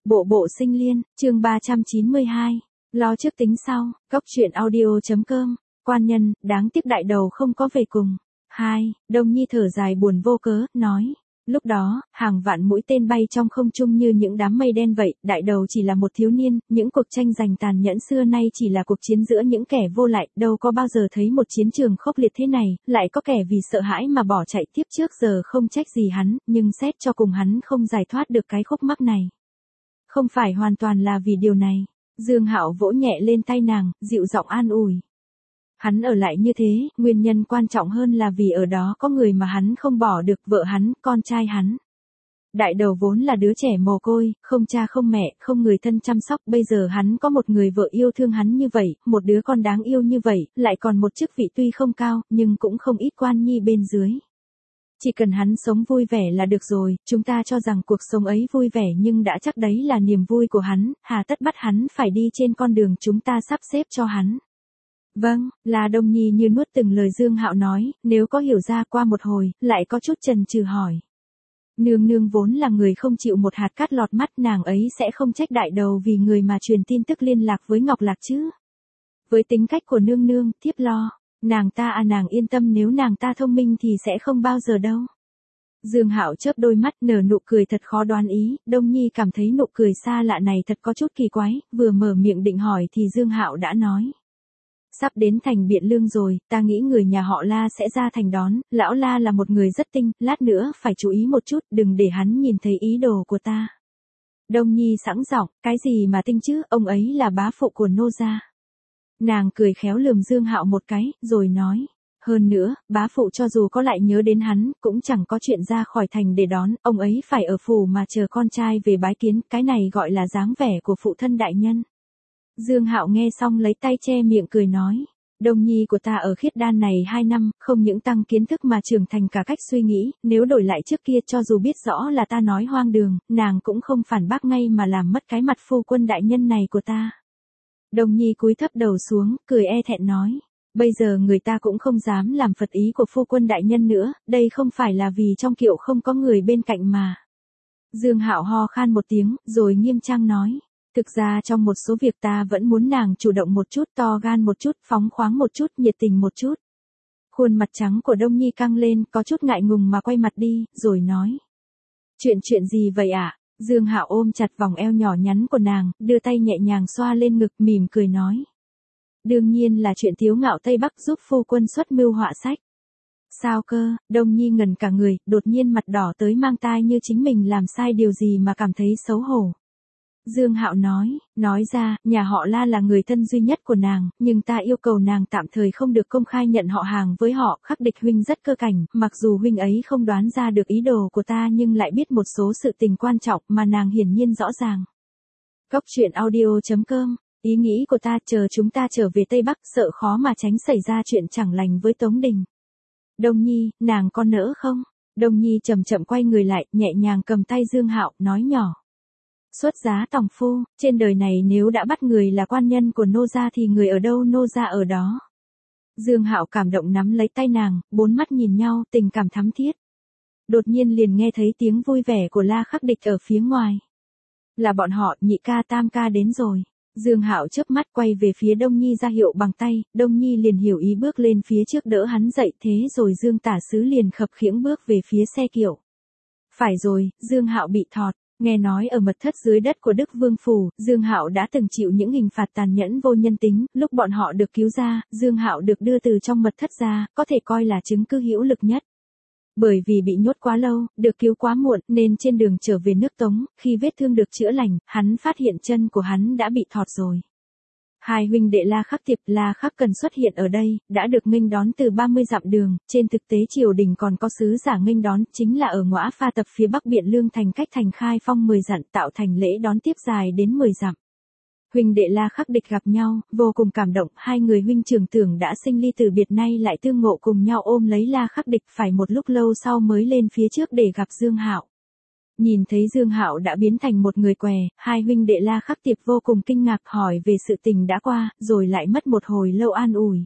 Bộ bộ sinh liên, chương 392. Lo trước tính sau, Cóc truyện audio.com. Quan nhân, đáng tiếc đại đầu không có về cùng. 2. Đông Nhi thở dài buồn vô cớ, nói. Lúc đó, hàng vạn mũi tên bay trong không trung như những đám mây đen vậy, đại đầu chỉ là một thiếu niên, những cuộc tranh giành tàn nhẫn xưa nay chỉ là cuộc chiến giữa những kẻ vô lại, đâu có bao giờ thấy một chiến trường khốc liệt thế này, lại có kẻ vì sợ hãi mà bỏ chạy tiếp trước giờ không trách gì hắn, nhưng xét cho cùng hắn không giải thoát được cái khúc mắc này. Không phải hoàn toàn là vì điều này. Dương Hạo vỗ nhẹ lên tay nàng, dịu giọng an ủi. Hắn ở lại như thế, nguyên nhân quan trọng hơn là vì ở đó có người mà hắn không bỏ được, vợ hắn, con trai hắn. Đại đầu vốn là đứa trẻ mồ côi, không cha không mẹ, không người thân chăm sóc, bây giờ hắn có một người vợ yêu thương hắn như vậy, một đứa con đáng yêu như vậy, lại còn một chức vị tuy không cao, nhưng cũng không ít quan nhi bên dưới. Chỉ cần hắn sống vui vẻ là được rồi, chúng ta cho rằng cuộc sống ấy vui vẻ nhưng đã chắc đấy là niềm vui của hắn, hà tất bắt hắn phải đi trên con đường chúng ta sắp xếp cho hắn. Vâng, là Đông Nhi như nuốt từng lời Dương Hạo nói, nếu có hiểu ra qua một hồi, lại có chút chần chừ hỏi. Nương nương vốn là người không chịu một hạt cát lọt mắt, nàng ấy sẽ không trách đại đầu vì người mà truyền tin tức liên lạc với Ngọc Lạc chứ. Với tính cách của nương nương, thiếp lo. Nàng ta nàng yên tâm, nếu nàng ta thông minh thì sẽ không bao giờ đâu. Dương Hạo chớp đôi mắt nở nụ cười thật khó đoán ý, Đông Nhi cảm thấy nụ cười xa lạ này thật có chút kỳ quái, vừa mở miệng định hỏi thì Dương Hạo đã nói. Sắp đến thành Biện Lương rồi, ta nghĩ người nhà họ La sẽ ra thành đón, lão La là một người rất tinh, lát nữa phải chú ý một chút, đừng để hắn nhìn thấy ý đồ của ta. Đông Nhi sẵn giọng, cái gì mà tinh chứ, ông ấy là bá phụ của nô gia. Nàng cười khéo lườm Dương Hạo một cái, rồi nói. Hơn nữa, bá phụ cho dù có lại nhớ đến hắn, cũng chẳng có chuyện ra khỏi thành để đón, ông ấy phải ở phủ mà chờ con trai về bái kiến, cái này gọi là dáng vẻ của phụ thân đại nhân. Dương Hạo nghe xong lấy tay che miệng cười nói. Đông Nhi của ta ở Khiết Đan này 2 năm, không những tăng kiến thức mà trưởng thành cả cách suy nghĩ, nếu đổi lại trước kia cho dù biết rõ là ta nói hoang đường, nàng cũng không phản bác ngay mà làm mất cái mặt phu quân đại nhân này của ta. Đông Nhi cúi thấp đầu xuống, cười e thẹn nói. Bây giờ người ta cũng không dám làm phật ý của phu quân đại nhân nữa, đây không phải là vì trong kiệu không có người bên cạnh mà. Dương Hạo ho khan một tiếng, rồi nghiêm trang nói. Thực ra trong một số việc ta vẫn muốn nàng chủ động một chút, to gan một chút, phóng khoáng một chút, nhiệt tình một chút. Khuôn mặt trắng của Đông Nhi căng lên, có chút ngại ngùng mà quay mặt đi, rồi nói. Chuyện gì vậy ạ? Dương Hạo ôm chặt vòng eo nhỏ nhắn của nàng, đưa tay nhẹ nhàng xoa lên ngực, mỉm cười nói. Đương nhiên là chuyện Tiếu Ngạo Tây Bắc giúp phu quân xuất mưu họa sách. Sao cơ? Đông Nhi ngẩn cả người, đột nhiên mặt đỏ tới mang tai như chính mình làm sai điều gì mà cảm thấy xấu hổ. Dương Hạo nói ra, nhà họ La là người thân duy nhất của nàng, nhưng ta yêu cầu nàng tạm thời không được công khai nhận họ hàng với họ, Khắc Địch huynh rất cơ cảnh, mặc dù huynh ấy không đoán ra được ý đồ của ta nhưng lại biết một số sự tình quan trọng mà nàng hiển nhiên rõ ràng. Cóc truyện audio.com. Ý nghĩ của ta, chờ chúng ta trở về Tây Bắc, sợ khó mà tránh xảy ra chuyện chẳng lành với Tống Đình. Đông Nhi, nàng có nỡ không? Đông Nhi chậm chậm quay người lại, nhẹ nhàng cầm tay Dương Hạo, nói nhỏ. Xuất giá tòng phu, trên đời này nếu đã bắt người là quan nhân của nô gia thì người ở đâu nô gia ở đó. Dương Hạo cảm động nắm lấy tay nàng, bốn mắt nhìn nhau, tình cảm thắm thiết. Đột nhiên liền nghe thấy tiếng vui vẻ của La Khắc Địch ở phía ngoài. Là bọn họ, nhị ca tam ca đến rồi. Dương Hạo chớp mắt quay về phía Đông Nhi ra hiệu bằng tay, Đông Nhi liền hiểu ý bước lên phía trước đỡ hắn dậy, thế rồi Dương tả sứ liền khập khiễng bước về phía xe kiệu. Phải rồi, Dương Hạo bị thọt. Nghe nói ở mật thất dưới đất của Đức Vương Phủ, Dương Hạo đã từng chịu những hình phạt tàn nhẫn vô nhân tính, lúc bọn họ được cứu ra, Dương Hạo được đưa từ trong mật thất ra, có thể coi là chứng cứ hữu lực nhất. Bởi vì bị nhốt quá lâu, được cứu quá muộn, nên trên đường trở về nước Tống, khi vết thương được chữa lành, hắn phát hiện chân của hắn đã bị thọt rồi. Hai huynh đệ La Khắc Tiệp, La Khắc Cần xuất hiện ở đây, đã được nghênh đón từ 30 dặm đường, trên thực tế triều đình còn có sứ giả nghênh đón, chính là ở Ngõa Pha Tập phía bắc Biện Lương thành, cách thành Khai Phong 10 dặm, tạo thành lễ đón tiếp dài đến 10 dặm. Huynh đệ La Khắc Địch gặp nhau, vô cùng cảm động, hai người huynh trưởng tưởng đã sinh ly từ biệt nay lại tương ngộ cùng nhau ôm lấy La Khắc Địch, phải một lúc lâu sau mới lên phía trước để gặp Dương Hạo. Nhìn thấy Dương Hạo đã biến thành một người què, hai huynh đệ La Khắc Tiệp vô cùng kinh ngạc, hỏi về sự tình đã qua, rồi lại mất một hồi lâu an ủi.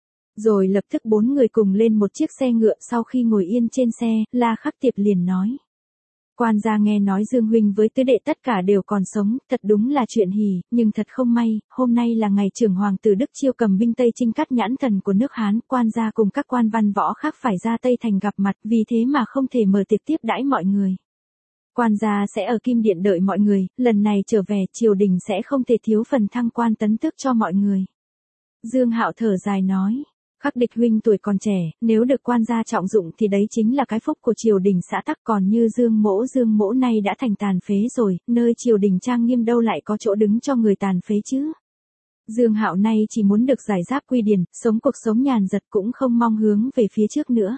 Rồi lập tức bốn người cùng lên một chiếc xe ngựa, sau khi ngồi yên trên xe, La Khắc Tiệp liền nói. Quan gia nghe nói Dương huynh với tứ đệ tất cả đều còn sống, thật đúng là chuyện hỉ, nhưng thật không may, hôm nay là ngày trưởng hoàng tử Đức Chiêu cầm binh Tây chinh cắt nhãn thần của nước Hán, quan gia cùng các quan văn võ khác phải ra Tây Thành gặp mặt, vì thế mà không thể mở tiệc tiếp đãi mọi người. Quan gia sẽ ở Kim Điện đợi mọi người, lần này trở về triều đình sẽ không thể thiếu phần thăng quan tấn tước cho mọi người. Dương Hạo thở dài nói. Khắc Địch huynh tuổi còn trẻ, nếu được quan gia trọng dụng thì đấy chính là cái phúc của triều đình xã tắc, còn như Dương Mỗ nay đã thành tàn phế rồi, nơi triều đình trang nghiêm đâu lại có chỗ đứng cho người tàn phế chứ. Dương Hạo nay chỉ muốn được giải giáp quy điển, sống cuộc sống nhàn giật cũng không mong hướng về phía trước nữa.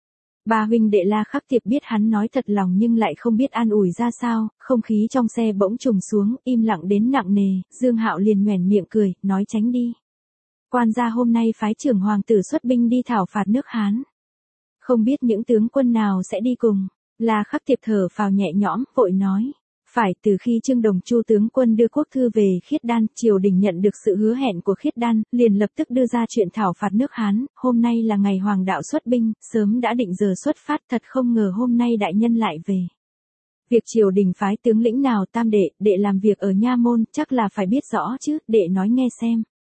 Ba huynh đệ La Khắc Tiệp biết hắn nói thật lòng nhưng lại không biết an ủi ra sao, không khí trong xe bỗng trùng xuống, im lặng đến nặng nề, Dương Hạo liền nhoẻn miệng cười, nói tránh đi. Quan gia hôm nay phái trưởng hoàng tử xuất binh đi thảo phạt nước Hán. Không biết những tướng quân nào sẽ đi cùng. La Khắc Tiệp thở phào nhẹ nhõm, vội nói. Phải, từ khi Trương Đồng Chu tướng quân đưa quốc thư về Khiết Đan, triều đình nhận được sự hứa hẹn của Khiết Đan, liền lập tức đưa ra chuyện thảo phạt nước Hán. Hôm nay là ngày hoàng đạo xuất binh, sớm đã định giờ xuất phát, thật không ngờ hôm nay đại nhân lại về. Việc triều đình phái tướng lĩnh nào tam đệ làm việc ở nha môn, chắc là phải biết rõ chứ, đệ nói nghe xem.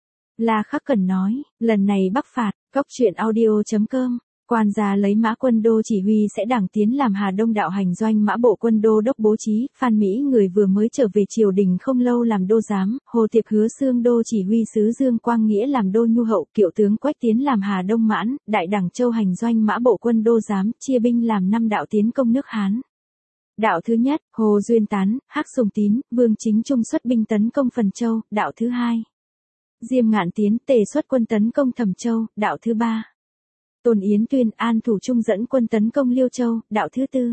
La Khắc Cẩn nói, lần này bắc phạt, cóc truyện audio.com, quan gia lấy Mã Quân Đô chỉ huy sẽ đảng tiến làm Hà Đông đạo hành doanh Mã Bộ Quân Đô đốc bố trí, Phan Mỹ người vừa mới trở về triều đình không lâu làm đô giám, Hồ Tiệp Hứa Xương Đô chỉ huy sứ Dương Quang Nghĩa làm đô nhu hậu, Kiệu tướng Quách Tiến làm Hà Đông mãn, Đại Đẳng Châu hành doanh Mã Bộ Quân Đô giám, chia binh làm 5 đạo tiến công nước Hán. Đạo thứ nhất, Hồ Duyên Tán, Hắc Sùng Tín, Vương Chính Trung xuất binh tấn công Phần Châu, đạo thứ hai. Diêm Ngạn Tiến, Tề xuất quân tấn công Thẩm Châu, đạo thứ ba. Tôn Yến Tuyên, An Thủ Trung dẫn quân tấn công Liêu Châu, đạo thứ tư.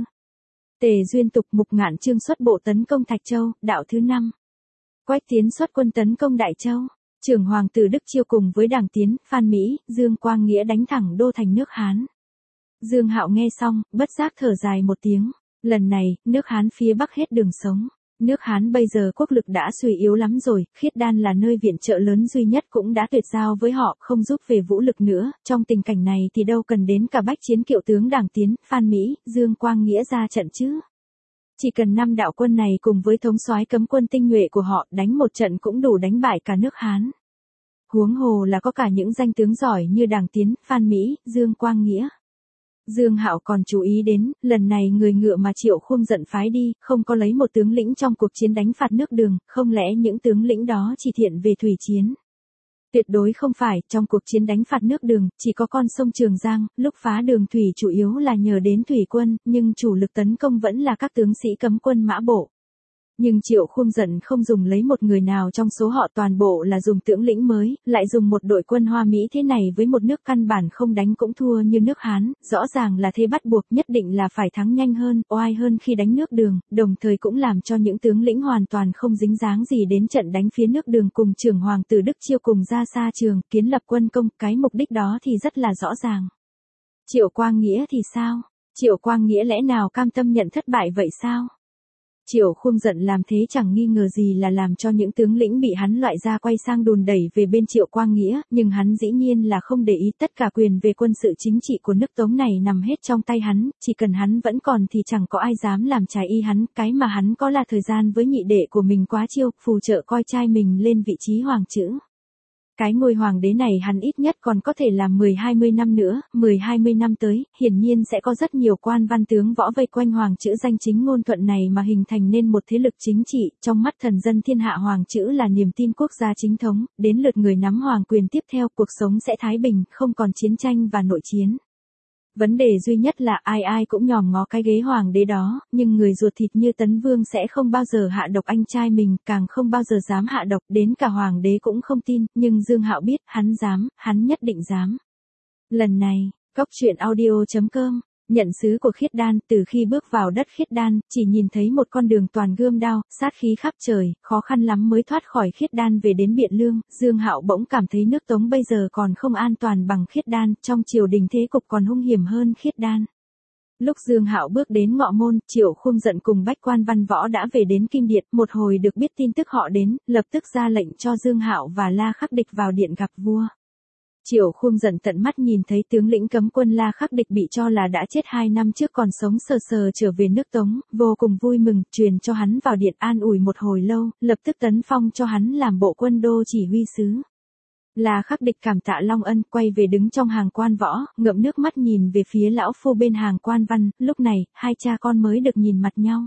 Tề Duyên Tục, Mục Ngạn Trương xuất bộ tấn công Thạch Châu, đạo thứ năm. Quách Tiến xuất quân tấn công Đại Châu. Trưởng hoàng tử Đức Chiêu cùng với Đảng Tiến, Phan Mỹ, Dương Quang Nghĩa đánh thẳng đô thành nước Hán. Dương Hạo nghe xong, bất giác thở dài một tiếng. Lần này, nước Hán phía Bắc hết đường sống. Nước Hán bây giờ quốc lực đã suy yếu lắm rồi, Khiết Đan là nơi viện trợ lớn duy nhất cũng đã tuyệt giao với họ, không giúp về vũ lực nữa, trong tình cảnh này thì đâu cần đến cả bách chiến Kiệu tướng Đảng Tiến, Phan Mỹ, Dương Quang Nghĩa ra trận chứ. Chỉ cần 5 đạo quân này cùng với thống soái cấm quân tinh nhuệ của họ đánh một trận cũng đủ đánh bại cả nước Hán. Huống hồ là có cả những danh tướng giỏi như Đảng Tiến, Phan Mỹ, Dương Quang Nghĩa. Dương Hạo còn chú ý đến, lần này người ngựa mà Triệu Khung giận phái đi, không có lấy một tướng lĩnh trong cuộc chiến đánh phạt nước Đường, không lẽ những tướng lĩnh đó chỉ thiện về thủy chiến? Tuyệt đối không phải, trong cuộc chiến đánh phạt nước Đường, chỉ có con sông Trường Giang, lúc phá đường thủy chủ yếu là nhờ đến thủy quân, nhưng chủ lực tấn công vẫn là các tướng sĩ cấm quân Mã Bộ. Nhưng Triệu Khung giận không dùng lấy một người nào trong số họ, toàn bộ là dùng tướng lĩnh mới, lại dùng một đội quân Hoa Mỹ thế này với một nước căn bản không đánh cũng thua như nước Hán, rõ ràng là thế bắt buộc nhất định là phải thắng nhanh hơn, oai hơn khi đánh nước Đường, đồng thời cũng làm cho những tướng lĩnh hoàn toàn không dính dáng gì đến trận đánh phía nước Đường cùng trưởng hoàng tử Đức Chiêu cùng ra xa trường, kiến lập quân công, cái mục đích đó thì rất là rõ ràng. Triệu Quang Nghĩa thì sao? Triệu Quang Nghĩa lẽ nào cam tâm nhận thất bại vậy sao? Triệu Khung giận làm thế chẳng nghi ngờ gì là làm cho những tướng lĩnh bị hắn loại ra quay sang đùn đẩy về bên Triệu Quang Nghĩa, nhưng hắn dĩ nhiên là không để ý, tất cả quyền về quân sự chính trị của nước Tống này nằm hết trong tay hắn, chỉ cần hắn vẫn còn thì chẳng có ai dám làm trái ý hắn, cái mà hắn có là thời gian với nhị đệ của mình Quá Chiêu, phù trợ coi trai mình lên vị trí hoàng chữ. Cái ngôi hoàng đế này hắn ít nhất còn có thể làm 10-20 năm nữa, 10-20 năm tới, hiển nhiên sẽ có rất nhiều quan văn tướng võ vây quanh hoàng chữ danh chính ngôn thuận này mà hình thành nên một thế lực chính trị, trong mắt thần dân thiên hạ hoàng chữ là niềm tin quốc gia chính thống, đến lượt người nắm hoàng quyền tiếp theo cuộc sống sẽ thái bình, không còn chiến tranh và nội chiến. Vấn đề duy nhất là ai cũng nhòm ngó cái ghế hoàng đế đó, nhưng người ruột thịt như Tấn Vương sẽ không bao giờ hạ độc anh trai mình, càng không bao giờ dám hạ độc, đến cả hoàng đế cũng không tin, nhưng Dương Hạo biết, hắn dám, hắn nhất định dám. Lần này, cóc truyện audio.com, nhận sứ của Khiết Đan, từ khi bước vào đất Khiết Đan, chỉ nhìn thấy một con đường toàn gươm đao, sát khí khắp trời, khó khăn lắm mới thoát khỏi Khiết Đan về đến Biện Lương, Dương Hạo bỗng cảm thấy nước Tống bây giờ còn không an toàn bằng Khiết Đan, trong triều đình thế cục còn hung hiểm hơn Khiết Đan. Lúc Dương Hạo bước đến ngọ môn, Triệu Khung giận cùng bách quan văn võ đã về đến Kim Điện, một hồi được biết tin tức họ đến, lập tức ra lệnh cho Dương Hạo và La Khắc Địch vào điện gặp vua. Triệu Khung giận tận mắt nhìn thấy tướng lĩnh cấm quân La Khắc Địch bị cho là đã chết 2 năm trước còn sống sờ sờ trở về nước Tống, vô cùng vui mừng, truyền cho hắn vào điện an ủi một hồi lâu, lập tức tấn phong cho hắn làm bộ quân đô chỉ huy sứ. La Khắc Địch cảm tạ Long Ân, quay về đứng trong hàng quan võ, ngậm nước mắt nhìn về phía lão phu bên hàng quan văn, lúc này, hai cha con mới được nhìn mặt nhau.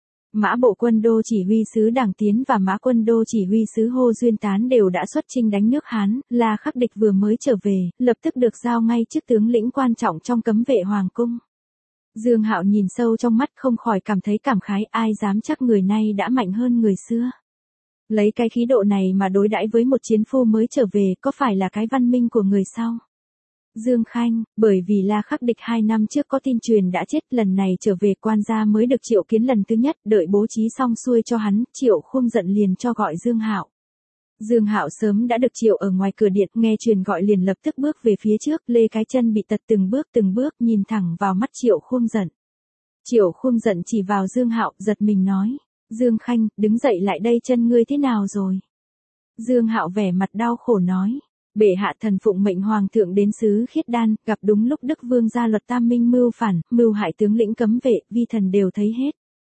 Mã bộ quân đô chỉ huy sứ Đảng Tiến và mã quân đô chỉ huy sứ Hồ Duyên Tán đều đã xuất chinh đánh nước Hán, La Khắc Địch vừa mới trở về, lập tức được giao ngay chức tướng lĩnh quan trọng trong cấm vệ hoàng cung. Dương Hạo nhìn sâu trong mắt không khỏi cảm thấy cảm khái, ai dám chắc người này đã mạnh hơn người xưa. Lấy cái khí độ này mà đối đãi với một chiến phu mới trở về, có phải là cái văn minh của người sau? Dương Khanh, bởi vì La Khắc Địch 2 năm trước có tin truyền đã chết, lần này trở về quan gia mới được triệu kiến lần thứ nhất, đợi bố trí xong xuôi cho hắn, Triệu Khung giận liền cho gọi Dương Hạo. Dương Hạo sớm đã được triệu ở ngoài cửa điện, nghe truyền gọi liền lập tức bước về phía trước, lê cái chân bị tật từng bước, nhìn thẳng vào mắt Triệu Khung giận. Triệu Khung giận chỉ vào Dương Hạo, giật mình nói, Dương Khanh, đứng dậy lại đây, chân ngươi thế nào rồi? Dương Hạo vẻ mặt đau khổ nói, bệ hạ thần phụng mệnh hoàng thượng đến xứ Khiết Đan, gặp đúng lúc Đức Vương gia Luật Tam Minh mưu phản, mưu hại tướng lĩnh cấm vệ, vi thần đều thấy hết.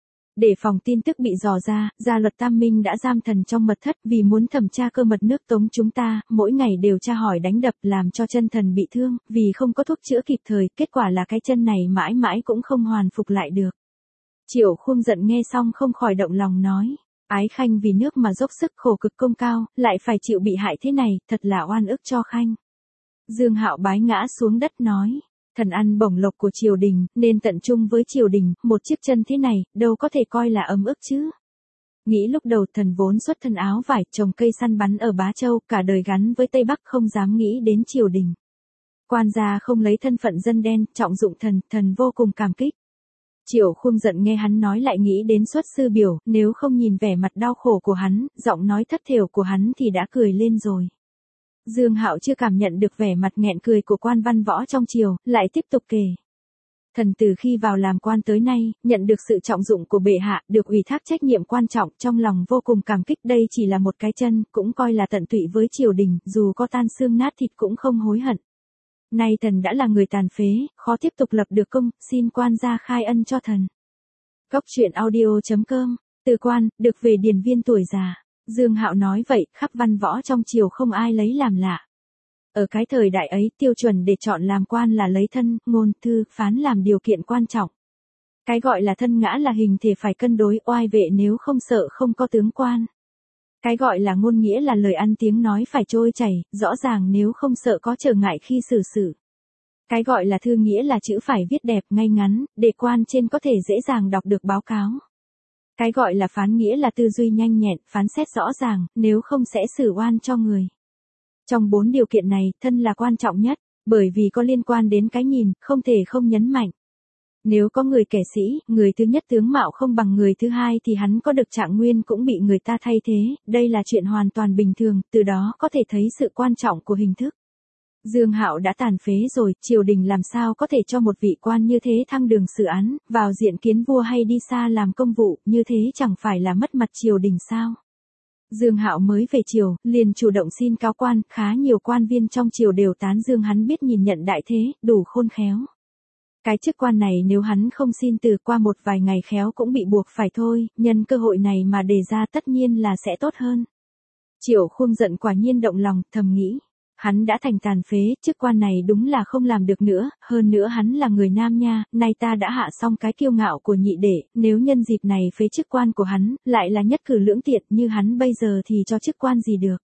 Để phòng tin tức bị dò ra, gia Luật Tam Minh đã giam thần trong mật thất vì muốn thẩm tra cơ mật nước Tống chúng ta, mỗi ngày đều tra hỏi đánh đập làm cho chân thần bị thương, vì không có thuốc chữa kịp thời, kết quả là cái chân này mãi mãi cũng không hoàn phục lại được. Triệu Khung giận nghe xong không khỏi động lòng nói, Ái Khanh vì nước mà dốc sức khổ cực công cao, lại phải chịu bị hại thế này, thật là oan ức cho Khanh. Dương Hạo bái ngã xuống đất nói, thần ăn bổng lộc của triều đình, nên tận trung với triều đình, một chiếc chân thế này, đâu có thể coi là ấm ức chứ. Nghĩ lúc đầu thần vốn xuất thân áo vải, trồng cây săn bắn ở Bá Châu, cả đời gắn với Tây Bắc không dám nghĩ đến triều đình. Quan gia không lấy thân phận dân đen, trọng dụng thần vô cùng cảm kích. Triệu Khung giận nghe hắn nói lại nghĩ đến Xuất sư biểu, nếu không nhìn vẻ mặt đau khổ của hắn, giọng nói thất thểu của hắn thì đã cười lên rồi. Dương Hạo chưa cảm nhận được vẻ mặt nghẹn cười của quan văn võ trong triều, lại tiếp tục kể. Thần từ khi vào làm quan tới nay, nhận được sự trọng dụng của bệ hạ, được ủy thác trách nhiệm quan trọng, trong lòng vô cùng cảm kích, đây chỉ là một cái chân, cũng coi là tận tụy với triều đình, dù có tan xương nát thịt cũng không hối hận. Nay thần đã là người tàn phế, khó tiếp tục lập được công, xin quan gia khai ân cho thần. Góc truyện audio.com, từ quan, được về điền viên tuổi già. Dương Hạo nói vậy, khắp văn võ trong triều không ai lấy làm lạ. Ở cái thời đại ấy, tiêu chuẩn để chọn làm quan là lấy thân, ngôn, thư, phán làm điều kiện quan trọng. Cái gọi là thân ngã là hình thể phải cân đối, oai vệ nếu không sợ không có tướng quan. Cái gọi là ngôn nghĩa là lời ăn tiếng nói phải trôi chảy, rõ ràng nếu không sợ có trở ngại khi xử sự. Cái gọi là thư nghĩa là chữ phải viết đẹp, ngay ngắn, để quan trên có thể dễ dàng đọc được báo cáo. Cái gọi là phán nghĩa là tư duy nhanh nhẹn, phán xét rõ ràng, nếu không sẽ xử oan cho người. Trong 4 điều kiện này, thân là quan trọng nhất, bởi vì có liên quan đến cái nhìn, không thể không nhấn mạnh. Nếu có người kẻ sĩ, người thứ nhất tướng mạo không bằng người thứ hai thì hắn có được trạng nguyên cũng bị người ta thay thế, đây là chuyện hoàn toàn bình thường, từ đó có thể thấy sự quan trọng của hình thức. Dương Hạo đã tàn phế rồi, triều đình làm sao có thể cho một vị quan như thế thăng đường xử án, vào diện kiến vua hay đi xa làm công vụ, như thế chẳng phải là mất mặt triều đình sao? Dương Hạo mới về triều, liền chủ động xin cáo quan, khá nhiều quan viên trong triều đều tán dương hắn biết nhìn nhận đại thế, đủ khôn khéo. Cái chức quan này nếu hắn không xin từ qua một vài ngày khéo cũng bị buộc phải thôi, nhân cơ hội này mà đề ra tất nhiên là sẽ tốt hơn. Triệu Khung giận quả nhiên động lòng, thầm nghĩ. Hắn đã thành tàn phế, chức quan này đúng là không làm được nữa, hơn nữa hắn là người nam nha, nay ta đã hạ xong cái kiêu ngạo của nhị đệ, nếu nhân dịp này phế chức quan của hắn, lại là nhất cử lưỡng tiện như hắn bây giờ thì cho chức quan gì được.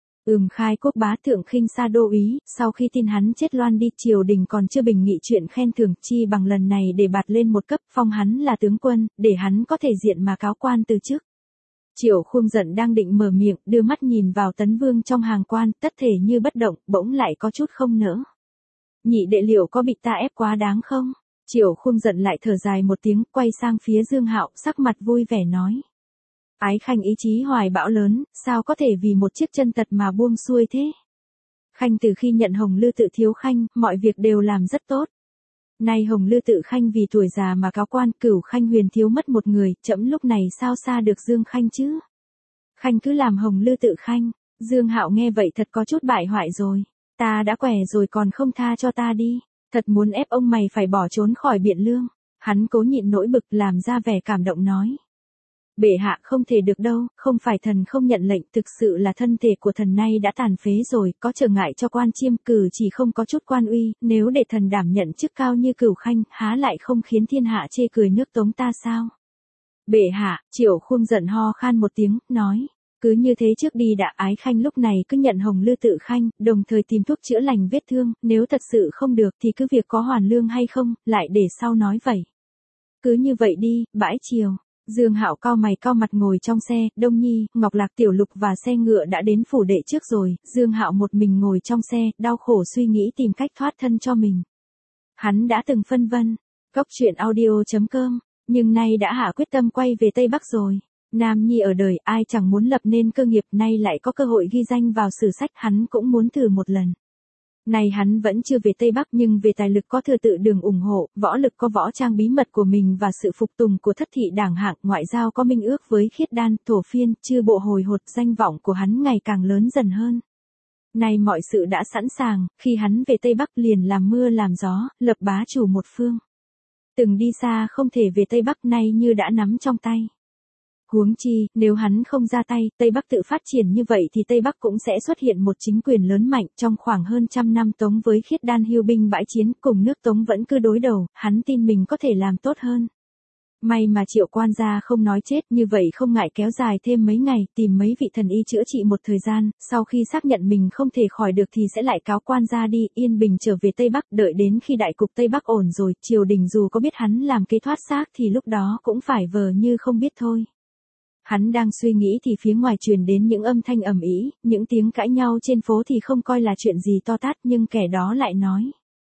Khai Quốc bá thượng khinh xa đô úy, sau khi tin hắn chết loan đi, triều đình còn chưa bình nghị chuyện khen thưởng, chi bằng lần này để bạt lên một cấp, phong hắn là tướng quân, để hắn có thể diện mà cáo quan từ chức. Triệu Khung giận đang định mở miệng, đưa mắt nhìn vào Tấn Vương trong hàng quan, tất thể như bất động, bỗng lại có chút không nỡ. Nhị đệ liệu có bị ta ép quá đáng không? Triệu Khung giận lại thở dài một tiếng, quay sang phía Dương Hạo, sắc mặt vui vẻ nói. Ái Khanh ý chí hoài bão lớn, sao có thể vì một chiếc chân tật mà buông xuôi thế? Khanh từ khi nhận Hồng Lư Tự thiếu Khanh, mọi việc đều làm rất tốt. Nay Hồng Lư Tự Khanh vì tuổi già mà cáo quan, Cửu Khanh huyền thiếu mất một người, trẫm lúc này sao xa được Dương Khanh chứ? Khanh cứ làm Hồng Lư Tự Khanh. Dương Hạo nghe vậy thật có chút bại hoại rồi. Ta đã quẻ rồi còn không tha cho ta đi, thật muốn ép ông mày phải bỏ trốn khỏi Biện Lương. Hắn cố nhịn nỗi bực làm ra vẻ cảm động nói. Bệ hạ không thể được đâu, không phải thần không nhận lệnh, thực sự là thân thể của thần nay đã tàn phế rồi, có trở ngại cho quan chiêm cử chỉ không có chút quan uy, nếu để thần đảm nhận chức cao như Cửu Khanh, há lại không khiến thiên hạ chê cười nước Tống ta sao? Bệ hạ, Triệu Khung giận ho khan một tiếng, nói. Cứ như thế trước đi đã, Ái Khanh lúc này cứ nhận Hồng Lư Tự Khanh, đồng thời tìm thuốc chữa lành vết thương, nếu thật sự không được thì cứ việc có hoàn lương hay không, lại để sau nói vậy. Cứ như vậy đi, bãi chiều. Dương Hạo cau mày cau mặt ngồi trong xe, Đông Nhi, Ngọc Lạc Tiểu Lục và xe ngựa đã đến phủ đệ trước rồi, Dương Hạo một mình ngồi trong xe, đau khổ suy nghĩ tìm cách thoát thân cho mình. Hắn đã từng phân vân, Cốc Truyện Audio.com, nhưng nay đã hạ quyết tâm quay về Tây Bắc rồi. Nam nhi ở đời ai chẳng muốn lập nên cơ nghiệp, nay lại có cơ hội ghi danh vào sử sách, hắn cũng muốn thử một lần. Này hắn vẫn chưa về Tây Bắc nhưng về tài lực có Thừa Tự Đường ủng hộ, võ lực có võ trang bí mật của mình và sự phục tùng của thất thị đảng hạng, ngoại giao có minh ước với Khiết Đan, Thổ Phiên, chư bộ hồi hột, danh vọng của hắn ngày càng lớn dần hơn. Nay mọi sự đã sẵn sàng, khi hắn về Tây Bắc liền làm mưa làm gió, lập bá chủ một phương. Từng đi xa không thể về Tây Bắc nay như đã nắm trong tay. Huống chi, nếu hắn không ra tay, Tây Bắc tự phát triển như vậy thì Tây Bắc cũng sẽ xuất hiện một chính quyền lớn mạnh. Trong khoảng hơn 100 năm Tống với Khiết Đan hưu binh bãi chiến, cùng nước Tống vẫn cứ đối đầu, hắn tin mình có thể làm tốt hơn. May mà Triệu quan gia không nói chết, như vậy không ngại kéo dài thêm mấy ngày, tìm mấy vị thần y chữa trị một thời gian, sau khi xác nhận mình không thể khỏi được thì sẽ lại cáo quan gia đi, yên bình trở về Tây Bắc, đợi đến khi đại cục Tây Bắc ổn rồi, triều đình dù có biết hắn làm kế thoát xác thì lúc đó cũng phải vờ như không biết thôi. Hắn đang suy nghĩ thì phía ngoài truyền đến những âm thanh ầm ĩ, những tiếng cãi nhau trên phố thì không coi là chuyện gì to tát, nhưng kẻ đó lại nói.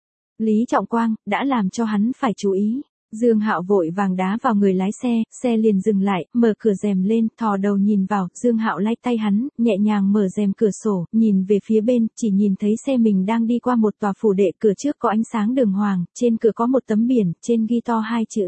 Lý Trọng Quang, đã làm cho hắn phải chú ý. Dương Hạo vội vàng đá vào người lái xe, xe liền dừng lại, mở cửa rèm lên, thò đầu nhìn vào, Dương Hạo lay tay hắn, nhẹ nhàng mở rèm cửa sổ, nhìn về phía bên, chỉ nhìn thấy xe mình đang đi qua một tòa phủ đệ, cửa trước có ánh sáng đường hoàng, trên cửa có một tấm biển, trên ghi to hai chữ.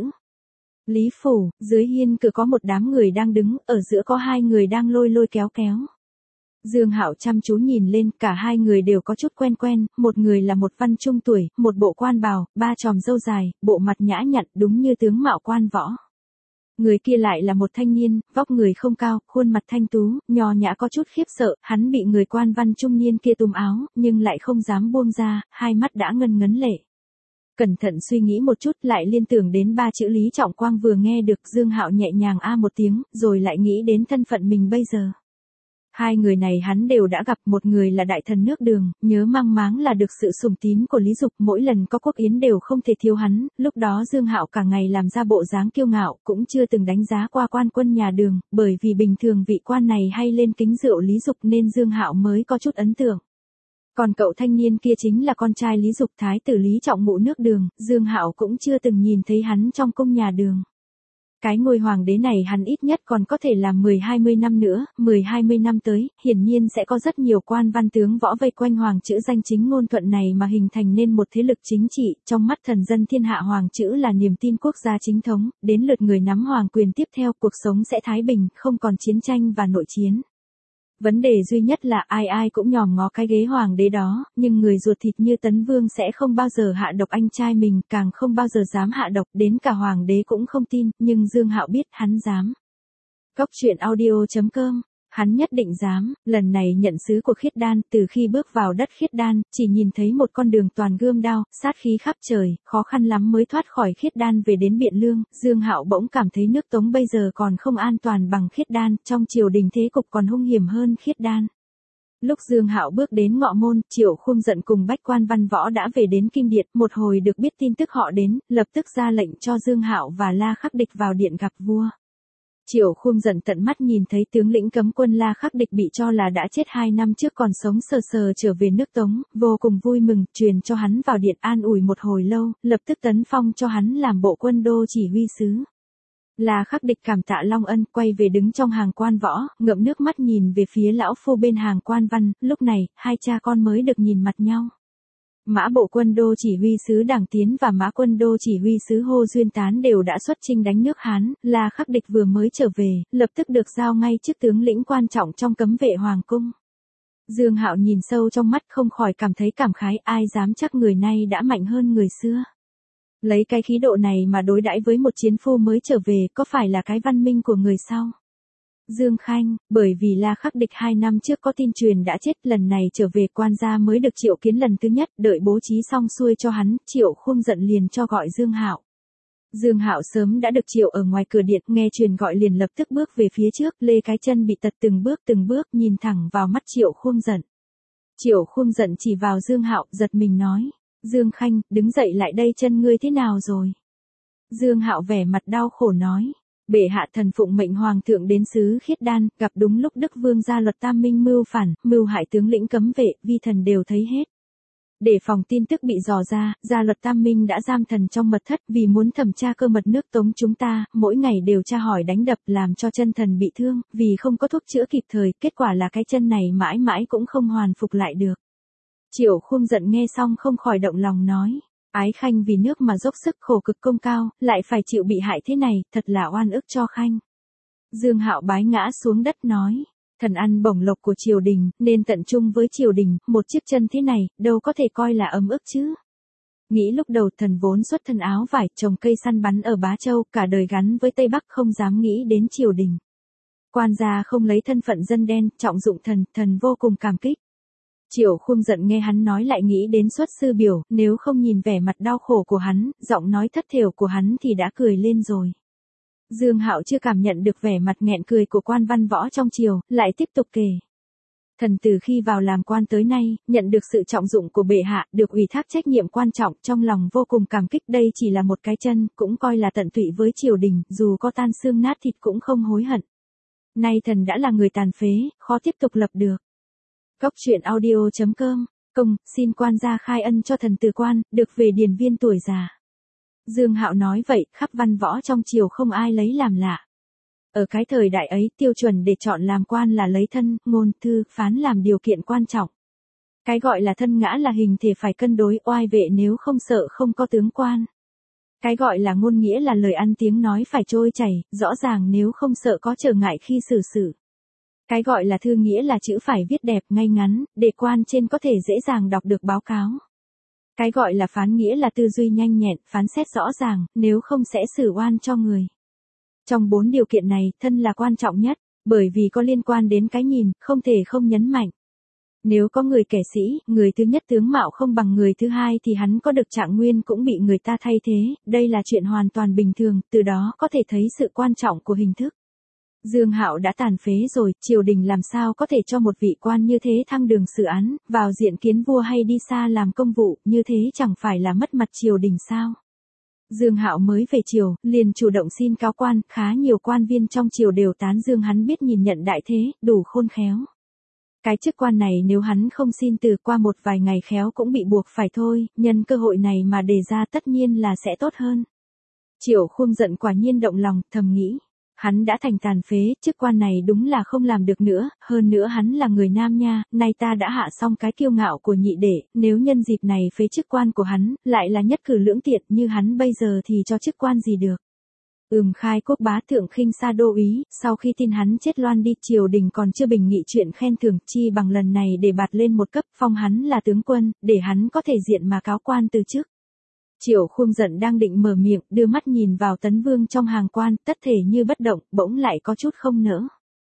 Lý Phủ, dưới hiên cửa có một đám người đang đứng, ở giữa có hai người đang lôi lôi kéo kéo. Dương Hạo chăm chú nhìn lên, cả hai người đều có chút quen quen, một người là một văn trung tuổi, một bộ quan bào, ba chòm râu dài, bộ mặt nhã nhặn, đúng như tướng mạo quan võ. Người kia lại là một thanh niên, vóc người không cao, khuôn mặt thanh tú, nho nhã có chút khiếp sợ, hắn bị người quan văn trung niên kia túm áo, nhưng lại không dám buông ra, hai mắt đã ngân ngấn lệ. Cẩn thận suy nghĩ một chút lại liên tưởng đến ba chữ Lý Trọng Quang vừa nghe được, Dương Hạo nhẹ nhàng a một tiếng, rồi lại nghĩ đến thân phận mình bây giờ. Hai người này hắn đều đã gặp, một người là đại thần nước Đường, nhớ mang máng là được sự sủng tín của Lý Dục, mỗi lần có quốc yến đều không thể thiếu hắn, lúc đó Dương Hạo cả ngày làm ra bộ dáng kiêu ngạo, cũng chưa từng đánh giá qua quan quân nhà Đường, bởi vì bình thường vị quan này hay lên kính rượu Lý Dục nên Dương Hạo mới có chút ấn tượng. Còn cậu thanh niên kia chính là con trai Lý Dục, thái tử Lý Trọng ngụ nước Đường, Dương Hạo cũng chưa từng nhìn thấy hắn trong cung nhà Đường. Cái ngôi hoàng đế này hắn ít nhất còn có thể làm 10-20 năm nữa, 10-20 năm tới, hiển nhiên sẽ có rất nhiều quan văn tướng võ vây quanh hoàng chữ danh chính ngôn thuận này mà hình thành nên một thế lực chính trị, trong mắt thần dân thiên hạ hoàng chữ là niềm tin quốc gia chính thống, đến lượt người nắm hoàng quyền tiếp theo cuộc sống sẽ thái bình, không còn chiến tranh và nội chiến. Vấn đề duy nhất là ai ai cũng nhòm ngó cái ghế hoàng đế đó, nhưng người ruột thịt như Tấn Vương sẽ không bao giờ hạ độc anh trai mình, càng không bao giờ dám hạ độc, đến cả hoàng đế cũng không tin, nhưng Dương Hạo biết hắn dám. Cốc Truyện Audio.com, hắn nhất định dám, lần này nhận sứ của Khiết Đan, từ khi bước vào đất Khiết Đan, chỉ nhìn thấy một con đường toàn gươm đao, sát khí khắp trời, khó khăn lắm mới thoát khỏi Khiết Đan về đến Biện Lương, Dương Hạo bỗng cảm thấy nước Tống bây giờ còn không an toàn bằng Khiết Đan, trong triều đình thế cục còn hung hiểm hơn Khiết Đan. Lúc Dương Hạo bước đến ngọ môn, Triệu Khung giận cùng bách quan văn võ đã về đến Kim Điện, một hồi được biết tin tức họ đến, lập tức ra lệnh cho Dương Hạo và La Khắc Địch vào điện gặp vua. Triệu Khung giận tận mắt nhìn thấy tướng lĩnh cấm quân La Khắc Địch bị cho là đã chết 2 năm trước còn sống sờ sờ trở về nước Tống, vô cùng vui mừng, truyền cho hắn vào điện an ủi một hồi lâu, lập tức tấn phong cho hắn làm bộ quân đô chỉ huy sứ. La Khắc Địch cảm tạ long ân, quay về đứng trong hàng quan võ, ngậm nước mắt nhìn về phía lão phu bên hàng quan văn, lúc này, hai cha con mới được nhìn mặt nhau. Mã bộ quân đô chỉ huy sứ Đảng Tiến và mã quân đô chỉ huy sứ Hô Duyên Tán đều đã xuất chinh đánh nước Hán, La Khắc Địch vừa mới trở về, lập tức được giao ngay chức tướng lĩnh quan trọng trong cấm vệ hoàng cung. Dương Hạo nhìn sâu trong mắt không khỏi cảm thấy cảm khái, ai dám chắc người này đã mạnh hơn người xưa. Lấy cái khí độ này mà đối đãi với một chiến phu mới trở về có phải là cái văn minh của người sau? Dương Khanh, bởi vì La Khắc Địch 2 năm trước có tin truyền đã chết, lần này trở về quan gia mới được triệu kiến lần thứ nhất, đợi bố trí xong xuôi cho hắn, Triệu Khung giận liền cho gọi Dương Hạo. Dương Hạo sớm đã được triệu ở ngoài cửa điện, nghe truyền gọi liền lập tức bước về phía trước, lê cái chân bị tật từng bước, nhìn thẳng vào mắt Triệu Khung giận. Triệu Khung giận chỉ vào Dương Hạo, giật mình nói, Dương Khanh, đứng dậy lại đây, chân ngươi thế nào rồi? Dương Hạo vẻ mặt đau khổ nói, bệ hạ thần phụng mệnh hoàng thượng đến xứ Khiết Đan, gặp đúng lúc Đức Vương gia luật tam minh mưu phản, mưu hại tướng lĩnh cấm vệ, vi thần đều thấy hết. Để phòng tin tức bị dò ra, gia luật tam minh đã giam thần trong mật thất vì muốn thẩm tra cơ mật nước Tống chúng ta, mỗi ngày đều tra hỏi đánh đập làm cho chân thần bị thương, vì không có thuốc chữa kịp thời, kết quả là cái chân này mãi mãi cũng không hoàn phục lại được. Triệu Khung giận nghe xong không khỏi động lòng nói, Ái Khanh vì nước mà dốc sức khổ cực công cao, lại phải chịu bị hại thế này, thật là oan ức cho Khanh. Dương Hạo bái ngã xuống đất nói, thần ăn bổng lộc của triều đình, nên tận trung với triều đình, một chiếc chân thế này, đâu có thể coi là ấm ức chứ. Nghĩ lúc đầu thần vốn xuất thân áo vải, trồng cây săn bắn ở Bá Châu, cả đời gắn với Tây Bắc không dám nghĩ đến triều đình. Quan gia không lấy thân phận dân đen, trọng dụng thần vô cùng cảm kích. Triệu Khung giận nghe hắn nói lại nghĩ đến xuất sư biểu, nếu không nhìn vẻ mặt đau khổ của hắn, giọng nói thất thểu của hắn thì đã cười lên rồi. Dương Hạo chưa cảm nhận được vẻ mặt nghẹn cười của quan văn võ trong triều, lại tiếp tục kể. Thần từ khi vào làm quan tới nay, nhận được sự trọng dụng của bệ hạ, được ủy thác trách nhiệm quan trọng, trong lòng vô cùng cảm kích, đây chỉ là một cái chân, cũng coi là tận tụy với triều đình, dù có tan xương nát thịt cũng không hối hận. Nay thần đã là người tàn phế, khó tiếp tục lập được. Góc truyện audio.com, công, xin quan gia khai ân cho thần từ quan, được về điền viên tuổi già. Dương Hạo nói vậy, khắp văn võ trong triều không ai lấy làm lạ. Ở cái thời đại ấy, tiêu chuẩn để chọn làm quan là lấy thân, ngôn, thư, phán làm điều kiện quan trọng. Cái gọi là thân ngã là hình thể phải cân đối, oai vệ nếu không sợ không có tướng quan. Cái gọi là ngôn nghĩa là lời ăn tiếng nói phải trôi chảy, rõ ràng nếu không sợ có trở ngại khi xử sự. Cái gọi là thư nghĩa là chữ phải viết đẹp, ngay ngắn, để quan trên có thể dễ dàng đọc được báo cáo. Cái gọi là phán nghĩa là tư duy nhanh nhẹn, phán xét rõ ràng, nếu không sẽ xử oan cho người. Trong 4 điều kiện này, thân là quan trọng nhất, bởi vì có liên quan đến cái nhìn, không thể không nhấn mạnh. Nếu có người kẻ sĩ, người thứ nhất tướng mạo không bằng người thứ hai thì hắn có được trạng nguyên cũng bị người ta thay thế, đây là chuyện hoàn toàn bình thường, từ đó có thể thấy sự quan trọng của hình thức. Dương Hạo đã tàn phế rồi, triều đình làm sao có thể cho một vị quan như thế thăng đường xử án, vào diện kiến vua hay đi xa làm công vụ, như thế chẳng phải là mất mặt triều đình sao? Dương Hạo mới về triều, liền chủ động xin cáo quan, khá nhiều quan viên trong triều đều tán dương hắn biết nhìn nhận đại thế, đủ khôn khéo. Cái chức quan này nếu hắn không xin từ qua một vài ngày khéo cũng bị buộc phải thôi, nhân cơ hội này mà đề ra tất nhiên là sẽ tốt hơn. Triệu Khung giận quả nhiên động lòng, thầm nghĩ. Hắn đã thành tàn phế, chức quan này đúng là không làm được nữa, hơn nữa hắn là người nam nha, nay ta đã hạ xong cái kiêu ngạo của nhị đệ, nếu nhân dịp này phế chức quan của hắn, lại là nhất cử lưỡng tiện như hắn bây giờ thì cho chức quan gì được. Khai Quốc bá thượng khinh xa đô úy, sau khi tin hắn chết loan đi, triều đình còn chưa bình nghị chuyện khen thưởng, chi bằng lần này để bạt lên một cấp, phong hắn là tướng quân, để hắn có thể diện mà cáo quan từ chức. Triệu Khung giận đang định mở miệng, đưa mắt nhìn vào Tấn Vương trong hàng quan, tất thể như bất động, bỗng lại có chút không nỡ.